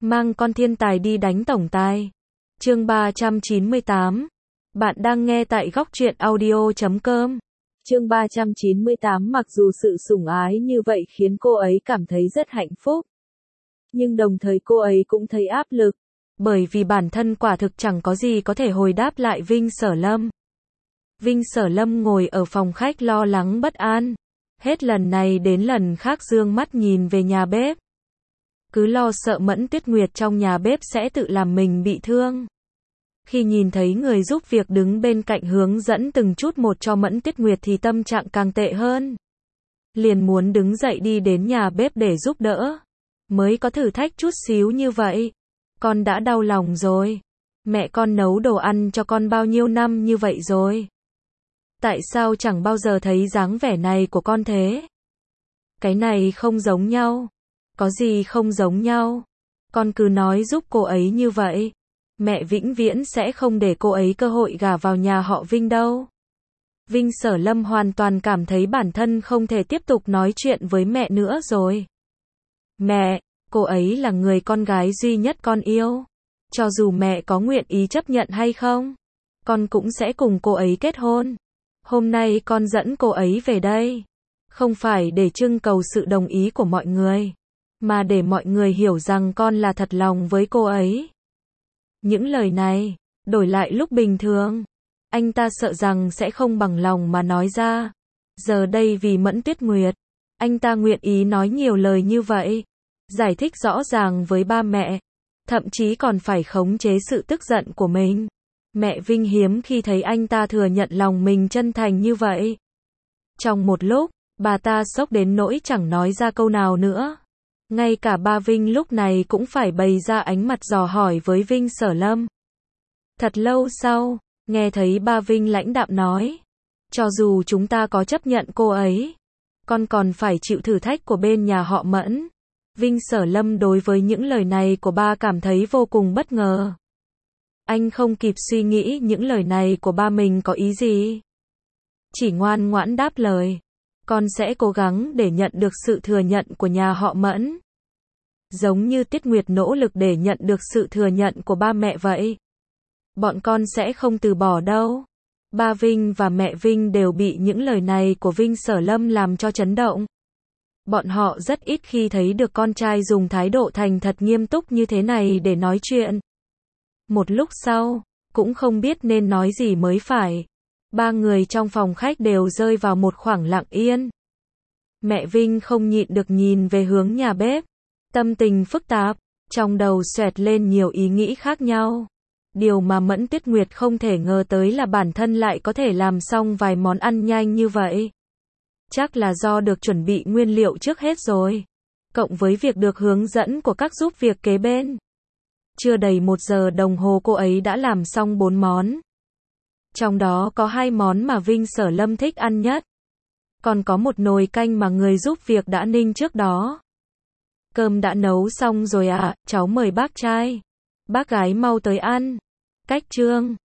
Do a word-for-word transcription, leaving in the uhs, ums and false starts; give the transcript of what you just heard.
Mang con thiên tài đi đánh tổng tài. Chương ba trăm chín mươi tám. Bạn đang nghe tại góc truyện audio chấm com. Chương ba trăm chín mươi tám. Mặc dù sự sủng ái như vậy khiến cô ấy cảm thấy rất hạnh phúc, nhưng đồng thời cô ấy cũng thấy áp lực, bởi vì bản thân quả thực chẳng có gì có thể hồi đáp lại Vinh Sở Lâm. Vinh Sở Lâm ngồi ở phòng khách lo lắng bất an, hết lần này đến lần khác dương mắt nhìn về nhà bếp. Cứ lo sợ Mẫn Tuyết Nguyệt trong nhà bếp sẽ tự làm mình bị thương. Khi nhìn thấy người giúp việc đứng bên cạnh hướng dẫn từng chút một cho Mẫn Tuyết Nguyệt thì tâm trạng càng tệ hơn. Liền muốn đứng dậy đi đến nhà bếp để giúp đỡ. Mới có thử thách chút xíu như vậy, con đã đau lòng rồi. Mẹ con nấu đồ ăn cho con bao nhiêu năm như vậy rồi. Tại sao chẳng bao giờ thấy dáng vẻ này của con thế? Cái này không giống nhau. Có gì không giống nhau? Con cứ nói giúp cô ấy như vậy. Mẹ vĩnh viễn sẽ không để cô ấy cơ hội gả vào nhà họ Vinh đâu. Vinh Sở Lâm hoàn toàn cảm thấy bản thân không thể tiếp tục nói chuyện với mẹ nữa rồi. Mẹ, cô ấy là người con gái duy nhất con yêu. Cho dù mẹ có nguyện ý chấp nhận hay không, con cũng sẽ cùng cô ấy kết hôn. Hôm nay con dẫn cô ấy về đây, không phải để trưng cầu sự đồng ý của mọi người, mà để mọi người hiểu rằng con là thật lòng với cô ấy. Những lời này, đổi lại lúc bình thường, anh ta sợ rằng sẽ không bằng lòng mà nói ra. Giờ đây vì Mẫn Tuyết Nguyệt, anh ta nguyện ý nói nhiều lời như vậy, giải thích rõ ràng với ba mẹ, thậm chí còn phải khống chế sự tức giận của mình. Mẹ Vinh hiếm khi thấy anh ta thừa nhận lòng mình chân thành như vậy. Trong một lúc, bà ta sốc đến nỗi chẳng nói ra câu nào nữa. Ngay cả ba Vinh lúc này cũng phải bày ra ánh mặt dò hỏi với Vinh Sở Lâm. Thật lâu sau, nghe thấy ba Vinh lãnh đạm nói, cho dù chúng ta có chấp nhận cô ấy, con còn phải chịu thử thách của bên nhà họ Mẫn. Vinh Sở Lâm đối với những lời này của ba cảm thấy vô cùng bất ngờ. Anh không kịp suy nghĩ những lời này của ba mình có ý gì, chỉ ngoan ngoãn đáp lời, con sẽ cố gắng để nhận được sự thừa nhận của nhà họ Mẫn. Giống như Tiết Nguyệt nỗ lực để nhận được sự thừa nhận của ba mẹ vậy. Bọn con sẽ không từ bỏ đâu. Ba Vinh và mẹ Vinh đều bị những lời này của Vinh Sở Lâm làm cho chấn động. Bọn họ rất ít khi thấy được con trai dùng thái độ thành thật nghiêm túc như thế này để nói chuyện. Một lúc sau, cũng không biết nên nói gì mới phải. Ba người trong phòng khách đều rơi vào một khoảng lặng yên. Mẹ Vinh không nhịn được nhìn về hướng nhà bếp. Tâm tình phức tạp, trong đầu xoẹt lên nhiều ý nghĩ khác nhau. Điều mà Mẫn Tuyết Nguyệt không thể ngờ tới là bản thân lại có thể làm xong vài món ăn nhanh như vậy. Chắc là do được chuẩn bị nguyên liệu trước hết rồi. Cộng với việc được hướng dẫn của các giúp việc kế bên. Chưa đầy một giờ đồng hồ cô ấy đã làm xong bốn món. Trong đó có hai món mà Vinh Sở Lâm thích ăn nhất. Còn có một nồi canh mà người giúp việc đã ninh trước đó. Cơm đã nấu xong rồi ạ, à, cháu mời bác trai. Bác gái mau tới ăn. Cách chương